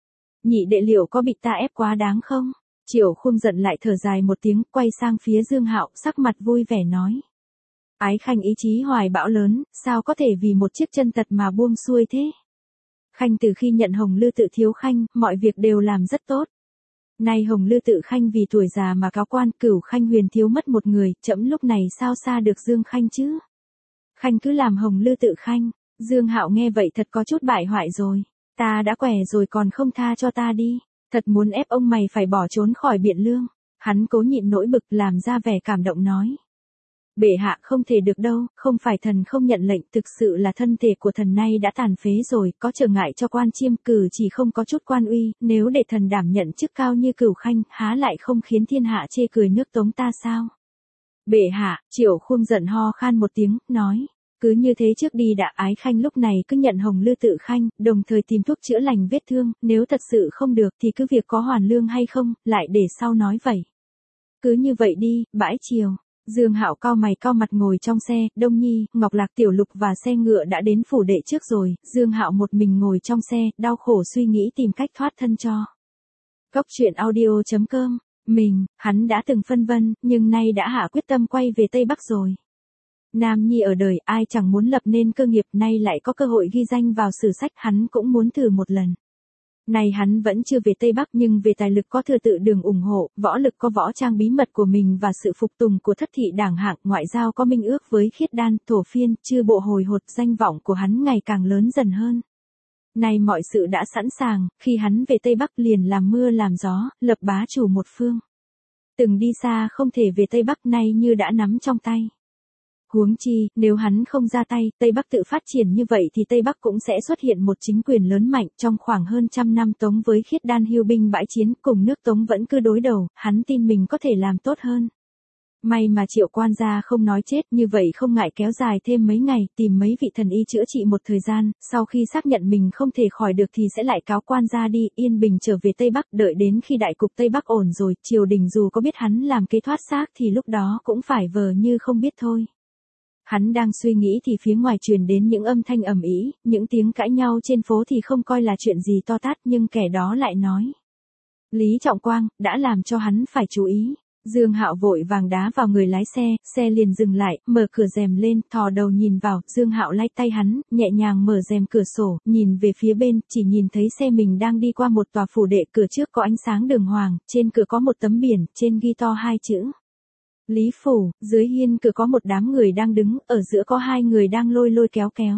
Nhị đệ liệu có bị ta ép quá đáng không? Triệu Khung giận lại thở dài một tiếng, quay sang phía Dương Hạo, sắc mặt vui vẻ nói. Ái Khanh ý chí hoài bão lớn, sao có thể vì một chiếc chân tật mà buông xuôi thế? Khanh từ khi nhận Hồng Lư Tự thiếu Khanh, mọi việc đều làm rất tốt. Nay Hồng Lư Tự Khanh vì tuổi già mà cáo quan, Cửu Khanh huyền thiếu mất một người, trẫm lúc này sao xa được Dương Khanh chứ? Khanh cứ làm Hồng Lư Tự Khanh. Dương Hạo nghe vậy thật có chút bại hoại rồi. Ta đã quẻ rồi còn không tha cho ta đi. Thật muốn ép ông mày phải bỏ trốn khỏi Biện Lương. Hắn cố nhịn nỗi bực làm ra vẻ cảm động nói. Bệ hạ không thể được đâu, không phải thần không nhận lệnh, thực sự là thân thể của thần nay đã tàn phế rồi, có trở ngại cho quan chiêm, cử chỉ không có chút quan uy, nếu để thần đảm nhận chức cao như Cửu Khanh, há lại không khiến thiên hạ chê cười nước Tống ta sao? Bệ hạ, Triệu Khung giận ho khan một tiếng, nói, Cứ như thế trước đi đã, Ái Khanh lúc này cứ nhận Hồng Lư tự khanh, đồng thời tìm thuốc chữa lành vết thương, nếu thật sự không được thì cứ việc có hoàn lương hay không, lại để sau nói vậy. Cứ như vậy đi, bãi chiều. Dương Hạo cau mày cau mặt ngồi trong xe, Đông Nhi, Ngọc Lạc, Tiểu Lục và xe ngựa đã đến phủ đệ trước rồi, Dương Hạo một mình ngồi trong xe, đau khổ suy nghĩ tìm cách thoát thân cho. Cốc truyện audio.com, hắn đã từng phân vân, nhưng nay đã hạ quyết tâm quay về Tây Bắc rồi. Nam nhi ở đời, ai chẳng muốn lập nên cơ nghiệp, nay lại có cơ hội ghi danh vào sử sách, hắn cũng muốn thử một lần. Này hắn vẫn chưa về Tây Bắc nhưng về tài lực có thừa tự đường ủng hộ, võ lực có võ trang bí mật của mình và sự phục tùng của thất thị đảng hạng, ngoại giao có minh ước với khiết đan, thổ phiên, chư bộ hồi hột, danh vọng của hắn ngày càng lớn dần hơn. Này mọi sự đã sẵn sàng, khi hắn về Tây Bắc liền làm mưa làm gió, lập bá chủ một phương. Từng đi xa không thể về Tây Bắc nay như đã nắm trong tay. Huống chi, nếu hắn không ra tay, Tây Bắc tự phát triển như vậy thì Tây Bắc cũng sẽ xuất hiện một chính quyền lớn mạnh. Trong khoảng hơn trăm năm Tống với khiết đan hưu binh bãi chiến, cùng nước Tống vẫn cứ đối đầu, hắn tin mình có thể làm tốt hơn. May mà Triệu quan gia không nói chết, như vậy không ngại kéo dài thêm mấy ngày, tìm mấy vị thần y chữa trị một thời gian, sau khi xác nhận mình không thể khỏi được thì sẽ lại cáo quan gia đi, yên bình trở về Tây Bắc, đợi đến khi đại cục Tây Bắc ổn rồi, triều đình dù có biết hắn làm kế thoát xác thì lúc đó cũng phải vờ như không biết thôi. Hắn đang suy nghĩ thì phía ngoài truyền đến những âm thanh ầm ĩ, những tiếng cãi nhau trên phố thì không coi là chuyện gì to tát, nhưng kẻ đó lại nói: Lý Trọng Quang, đã làm cho hắn phải chú ý. Dương Hạo vội vàng đá vào người lái xe, xe liền dừng lại, mở cửa rèm lên, thò đầu nhìn vào, Dương Hạo lay tay hắn, nhẹ nhàng mở rèm cửa sổ, nhìn về phía bên, chỉ nhìn thấy xe mình đang đi qua một tòa phủ đệ, cửa trước có ánh sáng đường hoàng, trên cửa có một tấm biển, trên ghi to hai chữ Lý Phủ, dưới hiên cửa có một đám người đang đứng, ở giữa có hai người đang lôi lôi kéo kéo.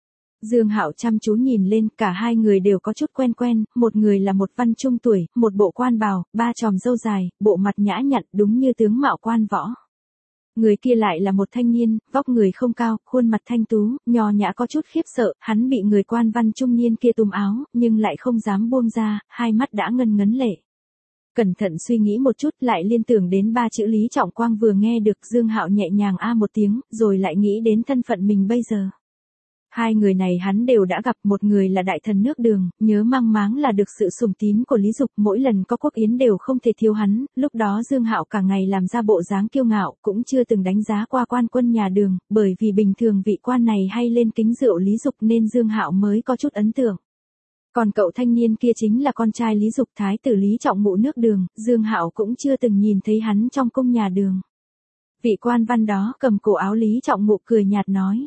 Dương Hạo chăm chú nhìn lên, cả hai người đều có chút quen quen, một người là một văn trung tuổi, một bộ quan bào, ba chòm râu dài, bộ mặt nhã nhặn, đúng như tướng mạo quan võ. Người kia lại là một thanh niên, vóc người không cao, khuôn mặt thanh tú, nho nhã có chút khiếp sợ, hắn bị người quan văn trung niên kia túm áo, nhưng lại không dám buông ra, hai mắt đã ngân ngấn lệ. Cẩn thận suy nghĩ một chút lại liên tưởng đến ba chữ Lý Trọng Quang vừa nghe được, Dương Hạo nhẹ nhàng a một tiếng, rồi lại nghĩ đến thân phận mình bây giờ. Hai người này hắn đều đã gặp, một người là đại thần nước Đường, nhớ mang máng là được sự sủng tín của Lý Dục, mỗi lần có quốc yến đều không thể thiếu hắn, lúc đó Dương Hạo cả ngày làm ra bộ dáng kiêu ngạo, cũng chưa từng đánh giá qua quan quân nhà Đường, bởi vì bình thường vị quan này hay lên kính rượu Lý Dục nên Dương Hạo mới có chút ấn tượng. Còn cậu thanh niên kia chính là con trai Lý Dục, thái tử Lý Trọng Ngụ nước Đường, Dương Hạo cũng chưa từng nhìn thấy hắn trong cung nhà Đường. Vị quan văn đó cầm cổ áo Lý Trọng Ngụ cười nhạt nói: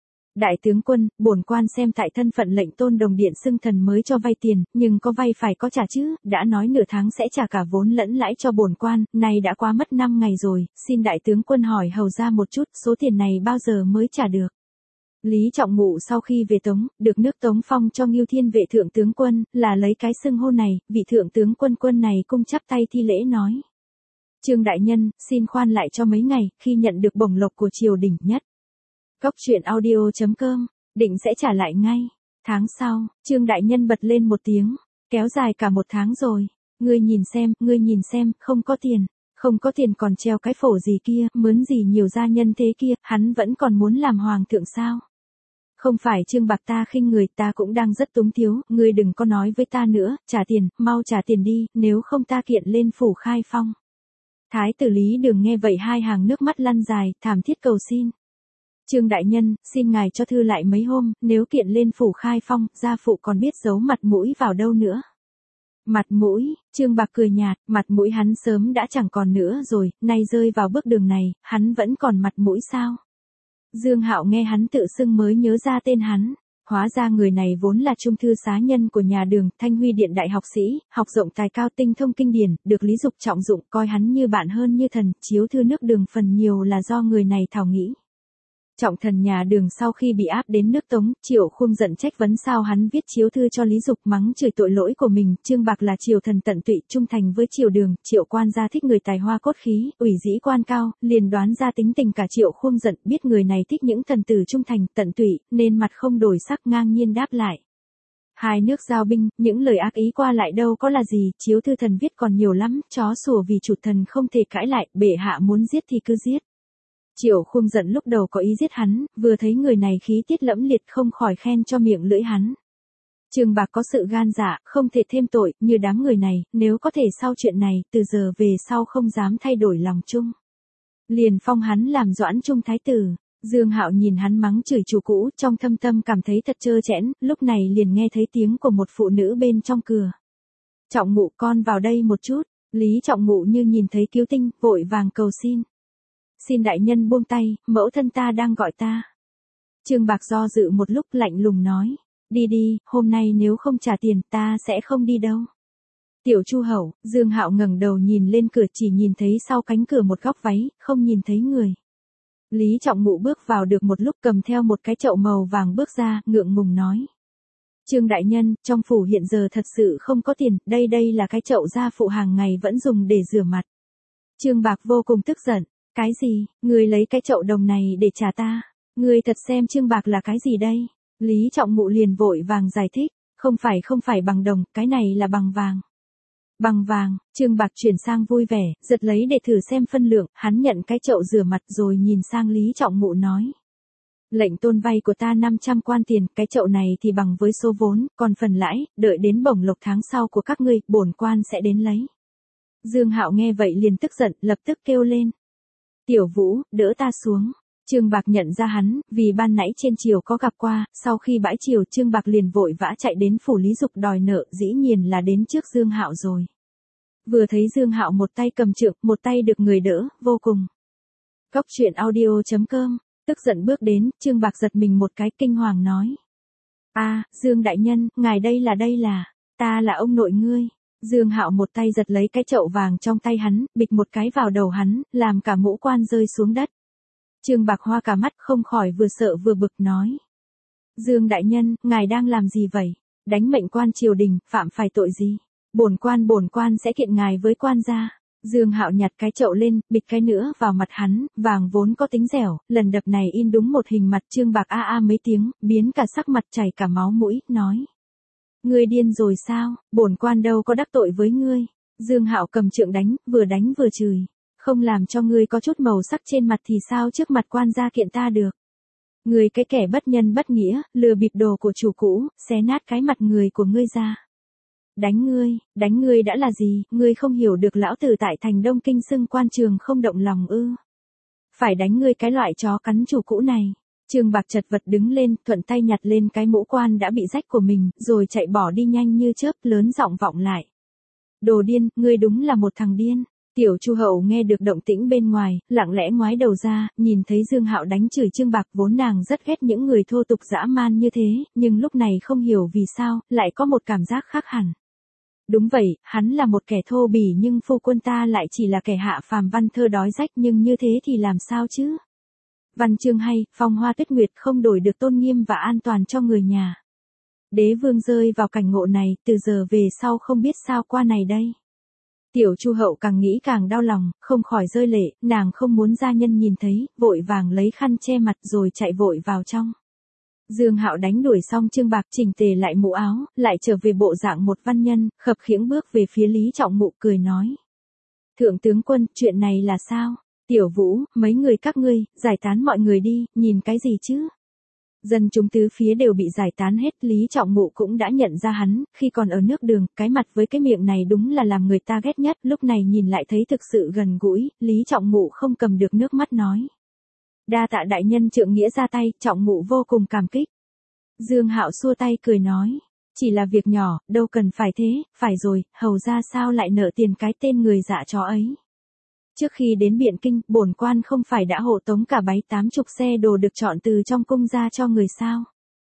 Đại tướng quân, bổn quan xem tại thân phận lệnh tôn đồng điện xưng thần mới cho vay tiền, nhưng có vay phải có trả chứ, đã nói nửa tháng sẽ trả cả vốn lẫn lãi cho bổn quan, nay đã qua mất 5 ngày rồi, xin đại tướng quân hỏi hầu ra một chút, số tiền này bao giờ mới trả được. Lý Trọng Ngụ sau khi về Tống, được nước Tống phong cho Ngưu Thiên Vệ thượng tướng quân, là lấy cái xưng hô này, vị thượng tướng quân này cung chắp tay thi lễ nói: Trương đại nhân, xin khoan lại cho mấy ngày, khi nhận được bổng lộc của triều đình nhất. Cốc truyện audio.com, định sẽ trả lại ngay. Tháng sau, Trương đại nhân bật lên một tiếng, kéo dài cả một tháng rồi. Ngươi nhìn xem, không có tiền. Không có tiền còn treo cái phổ gì kia, mướn gì nhiều gia nhân thế kia, hắn vẫn còn muốn làm hoàng thượng sao? Không phải Trương bạc ta khinh người, ta cũng đang rất túng thiếu, ngươi đừng có nói với ta nữa, trả tiền, mau trả tiền đi, nếu không ta kiện lên phủ khai phong. Thái tử Lý Đường nghe vậy hai hàng nước mắt lăn dài, thảm thiết cầu xin. Trương đại nhân, xin ngài cho thư lại mấy hôm, nếu kiện lên phủ khai phong, gia phụ còn biết giấu mặt mũi vào đâu nữa. Mặt mũi, Trương Bạc cười nhạt, mặt mũi hắn sớm đã chẳng còn nữa rồi, nay rơi vào bước đường này, hắn vẫn còn mặt mũi sao? Dương Hạo nghe hắn tự xưng mới nhớ ra tên hắn. Hóa ra người này vốn là trung thư xá nhân của nhà Đường, Thanh Huy Điện đại học sĩ, học rộng tài cao, tinh thông kinh điển, được Lý Dục trọng dụng, coi hắn như bạn hơn như thần, chiếu thư nước Đường phần nhiều là do người này thảo nghĩ. Trọng thần nhà Đường sau khi bị áp đến nước Tống, Triệu Khum giận trách vấn sao hắn viết chiếu thư cho Lý Dục, mắng chửi tội lỗi của mình. Trương Bạc là triều thần tận tụy, trung thành với triều Đường, Triệu quan gia thích người tài hoa cốt khí, ủy dĩ quan cao, liền đoán ra tính tình cả Triệu Khum giận, biết người này thích những thần tử trung thành, tận tụy, nên mặt không đổi sắc ngang nhiên đáp lại. Hai nước giao binh, những lời ác ý qua lại đâu có là gì, chiếu thư thần viết còn nhiều lắm, chó sủa vì chủ thần không thể cãi lại, bệ hạ muốn giết thì cứ giết. Triệu Khung giận lúc đầu có ý giết hắn, vừa thấy người này khí tiết lẫm liệt không khỏi khen cho miệng lưỡi hắn. Trương Bạc có sự gan dạ, không thể thêm tội, như đám người này, nếu có thể sau chuyện này, từ giờ về sau không dám thay đổi lòng chung. Liền phong hắn làm Doãn Trung thái tử. Dương Hạo nhìn hắn mắng chửi chủ cũ, trong thâm tâm cảm thấy thật trơ trẽn, lúc này liền nghe thấy tiếng của một phụ nữ bên trong cửa. Trọng Ngụ, con vào đây một chút. Lý Trọng Ngụ như nhìn thấy cứu tinh, vội vàng cầu xin. Xin đại nhân buông tay, mẫu thân ta đang gọi ta. Trương Bạc do dự một lúc lạnh lùng nói. Đi đi, hôm nay nếu không trả tiền ta sẽ không đi đâu. Tiểu Chu Hậu, Dương Hạo ngẩng đầu nhìn lên cửa chỉ nhìn thấy sau cánh cửa một góc váy, không nhìn thấy người. Lý Trọng Ngụ bước vào được một lúc cầm theo một cái chậu màu vàng bước ra, ngượng ngùng nói. Trương đại nhân, trong phủ hiện giờ thật sự không có tiền, đây là cái chậu gia phụ hàng ngày vẫn dùng để rửa mặt. Trương Bạc vô cùng tức giận. Cái gì, ngươi lấy cái chậu đồng này để trả ta? Ngươi thật xem Trương Bạc là cái gì đây? Lý Trọng Ngụ liền vội vàng giải thích, không phải bằng đồng, cái này là bằng vàng. Bằng vàng, Trương Bạc chuyển sang vui vẻ, giật lấy để thử xem phân lượng, hắn nhận cái chậu rửa mặt rồi nhìn sang Lý Trọng Ngụ nói. Lệnh tôn vay của ta 500 quan tiền, cái chậu này thì bằng với số vốn, còn phần lãi, đợi đến bổng lộc tháng sau của các ngươi, bổn quan sẽ đến lấy. Dương Hạo nghe vậy liền tức giận, lập tức kêu lên. Tiểu Vũ, đỡ ta xuống. Trương Bạc nhận ra hắn, vì ban nãy trên triều có gặp qua, sau khi bãi triều Trương Bạc liền vội vã chạy đến phủ Lý Dục đòi nợ, dĩ nhiên là đến trước Dương Hạo rồi. Vừa thấy Dương Hạo một tay cầm trượng, một tay được người đỡ, vô cùng. Cóc truyện audio.com, tức giận bước đến, Trương Bạc giật mình một cái kinh hoàng nói. Dương đại nhân, ngài đây là, ta là ông nội ngươi. Dương Hạo một tay giật lấy cái chậu vàng trong tay hắn, bịch một cái vào đầu hắn, làm cả mũ quan rơi xuống đất. Trương Bạc hoa cả mắt không khỏi vừa sợ vừa bực nói. Dương đại nhân, ngài đang làm gì vậy? Đánh mệnh quan triều đình, phạm phải tội gì? Bổn quan sẽ kiện ngài với quan gia. Dương Hạo nhặt cái chậu lên, bịch cái nữa vào mặt hắn, vàng vốn có tính dẻo, lần đập này in đúng một hình mặt Trương Bạc mấy tiếng, biến cả sắc mặt chảy cả máu mũi, nói. Ngươi điên rồi sao, bổn quan đâu có đắc tội với ngươi. Dương Hạo cầm trượng đánh vừa chửi. Không làm cho ngươi có chút màu sắc trên mặt thì sao trước mặt quan gia kiện ta được. Ngươi cái kẻ bất nhân bất nghĩa, lừa bịp đồ của chủ cũ, xé nát cái mặt người của ngươi ra. Đánh ngươi đã là gì, ngươi không hiểu được lão tử tại thành Đông Kinh xưng quan trường không động lòng ư. Phải đánh ngươi cái loại chó cắn chủ cũ này. Trương Bạc chật vật đứng lên, thuận tay nhặt lên cái mũ quan đã bị rách của mình, rồi chạy bỏ đi nhanh như chớp, lớn giọng vọng lại. Đồ điên, ngươi đúng là một thằng điên. Tiểu Chu Hậu nghe được động tĩnh bên ngoài, lặng lẽ ngoái đầu ra, nhìn thấy Dương Hạo đánh chửi Trương Bạc, vốn nàng rất ghét những người thô tục dã man như thế, nhưng lúc này không hiểu vì sao, lại có một cảm giác khác hẳn. Đúng vậy, hắn là một kẻ thô bỉ nhưng phu quân ta lại chỉ là kẻ hạ phàm văn thơ đói rách, nhưng như thế thì làm sao chứ? Văn chương hay, phong hoa tuyết nguyệt không đổi được tôn nghiêm và an toàn cho người nhà. Đế vương rơi vào cảnh ngộ này, từ giờ về sau không biết sao qua này đây. Tiểu Chu Hậu càng nghĩ càng đau lòng, không khỏi rơi lệ, nàng không muốn gia nhân nhìn thấy, vội vàng lấy khăn che mặt rồi chạy vội vào trong. Dương Hạo đánh đuổi xong Trương Bạc chỉnh tề lại mũ áo, lại trở về bộ dạng một văn nhân, khập khiễng bước về phía Lý Trọng Ngụ cười nói. Thượng tướng quân, chuyện này là sao? Tiểu Vũ, mấy người các ngươi, giải tán mọi người đi, nhìn cái gì chứ? Dân chúng tứ phía đều bị giải tán hết, Lý Trọng Ngụ cũng đã nhận ra hắn, khi còn ở nước Đường, cái mặt với cái miệng này đúng là làm người ta ghét nhất, lúc này nhìn lại thấy thực sự gần gũi, Lý Trọng Ngụ không cầm được nước mắt nói. Đa tạ đại nhân trượng nghĩa ra tay, Trọng Ngụ vô cùng cảm kích. Dương Hạo xua tay cười nói, chỉ là việc nhỏ, đâu cần phải thế, phải rồi, hầu ra sao lại nợ tiền cái tên người dạ chó ấy. Trước khi đến Biện Kinh, bổn quan không phải đã hộ tống cả 70-80 xe đồ được chọn từ trong cung ra cho người sao?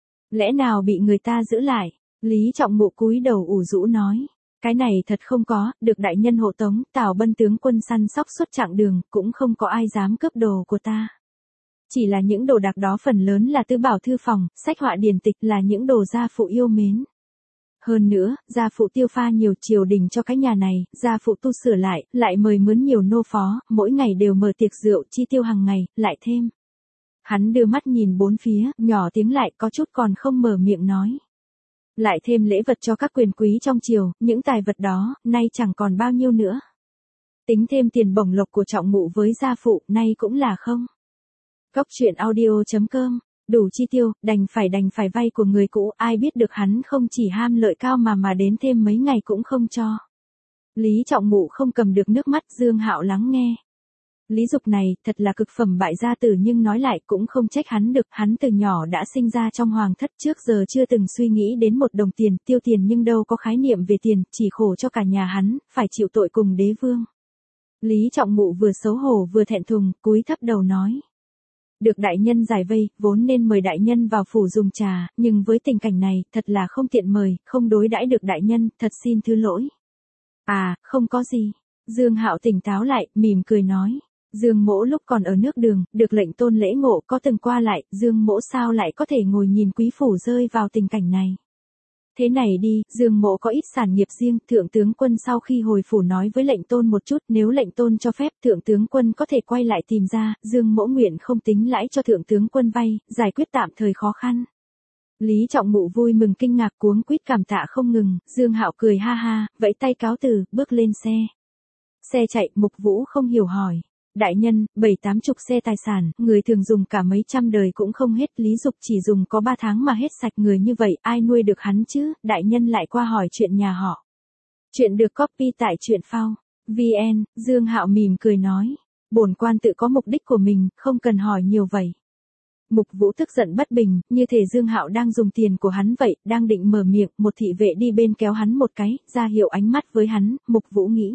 Lẽ nào bị người ta giữ lại? Lý Trọng Ngụ cúi đầu ủ rũ nói. Cái này thật không có, được đại nhân hộ tống, Tào Bân tướng quân săn sóc suốt chặng đường, cũng không có ai dám cướp đồ của ta. Chỉ là những đồ đạc đó phần lớn là tư bảo thư phòng, sách họa điển tịch, là những đồ gia phụ yêu mến. Hơn nữa, gia phụ tiêu pha nhiều triều đình cho cái nhà này, gia phụ tu sửa lại mời mướn nhiều nô phó, mỗi ngày đều mở tiệc rượu chi tiêu hàng ngày, lại thêm. Hắn đưa mắt nhìn bốn phía, nhỏ tiếng lại có chút còn không mở miệng nói. Lại thêm lễ vật cho các quyền quý trong triều, những tài vật đó, nay chẳng còn bao nhiêu nữa. Tính thêm tiền bổng lộc của Trọng Ngụ với gia phụ, nay cũng là không. Cốc truyện audio.com, đủ chi tiêu, đành phải vay của người cũ, ai biết được hắn không chỉ ham lợi cao mà đến thêm mấy ngày cũng không cho. Lý Trọng Ngụ không cầm được nước mắt, Dương Hạo lắng nghe. Lý Dục này, thật là cực phẩm bại gia tử, nhưng nói lại cũng không trách hắn được, hắn từ nhỏ đã sinh ra trong hoàng thất, trước giờ chưa từng suy nghĩ đến một đồng tiền, tiêu tiền nhưng đâu có khái niệm về tiền, chỉ khổ cho cả nhà hắn, phải chịu tội cùng đế vương. Lý Trọng Ngụ vừa xấu hổ vừa thẹn thùng, cúi thấp đầu nói. Được đại nhân giải vây, vốn nên mời đại nhân vào phủ dùng trà, nhưng với tình cảnh này, thật là không tiện mời, không đối đãi được đại nhân, thật xin thứ lỗi. À, không có gì. Dương Hạo tỉnh táo lại, mỉm cười nói. Dương Mỗ lúc còn ở nước Đường, được lệnh tôn lễ ngộ có từng qua lại, Dương Mỗ sao lại có thể ngồi nhìn quý phủ rơi vào tình cảnh này. Thế này đi, Dương Mỗ có ít sản nghiệp riêng, thượng tướng quân sau khi hồi phủ nói với lệnh tôn một chút, nếu lệnh tôn cho phép, thượng tướng quân có thể quay lại tìm ra, Dương Mỗ nguyện không tính lãi cho thượng tướng quân vay, giải quyết tạm thời khó khăn. Lý Trọng Ngụ vui mừng kinh ngạc cuống quýt cảm tạ không ngừng, Dương Hạo cười ha ha, vẫy tay cáo từ, bước lên xe. Xe chạy, Mục Vũ không hiểu hỏi. Đại nhân, 7-80 xe tài sản, người thường dùng cả mấy trăm đời cũng không hết, Lý Dục chỉ dùng có 3 tháng mà hết sạch, người như vậy, ai nuôi được hắn chứ, đại nhân lại qua hỏi chuyện nhà họ. Chuyện được copy tại truyện phao. VN, Dương Hạo mỉm cười nói. Bổn quan tự có mục đích của mình, không cần hỏi nhiều vậy. Mục Vũ tức giận bất bình, như thể Dương Hạo đang dùng tiền của hắn vậy, đang định mở miệng, một thị vệ đi bên kéo hắn một cái, ra hiệu ánh mắt với hắn, Mục Vũ nghĩ.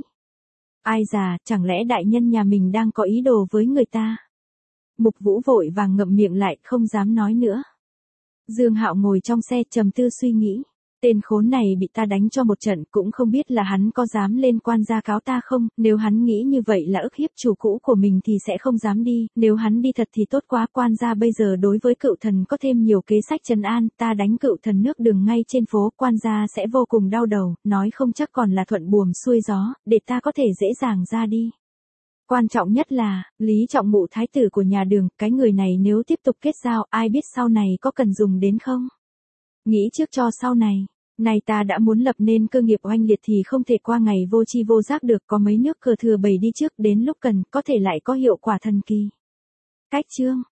Ai già, chẳng lẽ đại nhân nhà mình đang có ý đồ với người ta? Mục Vũ vội vàng ngậm miệng lại, không dám nói nữa. Dương Hạo ngồi trong xe trầm tư suy nghĩ. Tên khốn này bị ta đánh cho một trận, cũng không biết là hắn có dám lên quan gia cáo ta không, nếu hắn nghĩ như vậy là ức hiếp chủ cũ của mình thì sẽ không dám đi, nếu hắn đi thật thì tốt quá, quan gia bây giờ đối với cựu thần có thêm nhiều kế sách trấn an, ta đánh cựu thần nước Đường ngay trên phố, quan gia sẽ vô cùng đau đầu, nói không chắc còn là thuận buồm xuôi gió, để ta có thể dễ dàng ra đi. Quan trọng nhất là, Lý Trọng Ngụ thái tử của nhà Đường, cái người này nếu tiếp tục kết giao, ai biết sau này có cần dùng đến không? Nghĩ trước cho sau này. Này ta đã muốn lập nên cơ nghiệp oanh liệt thì không thể qua ngày vô chi vô giác được, có mấy nước cờ thừa bày đi trước, đến lúc cần, có thể lại có hiệu quả thần kỳ. Cách chương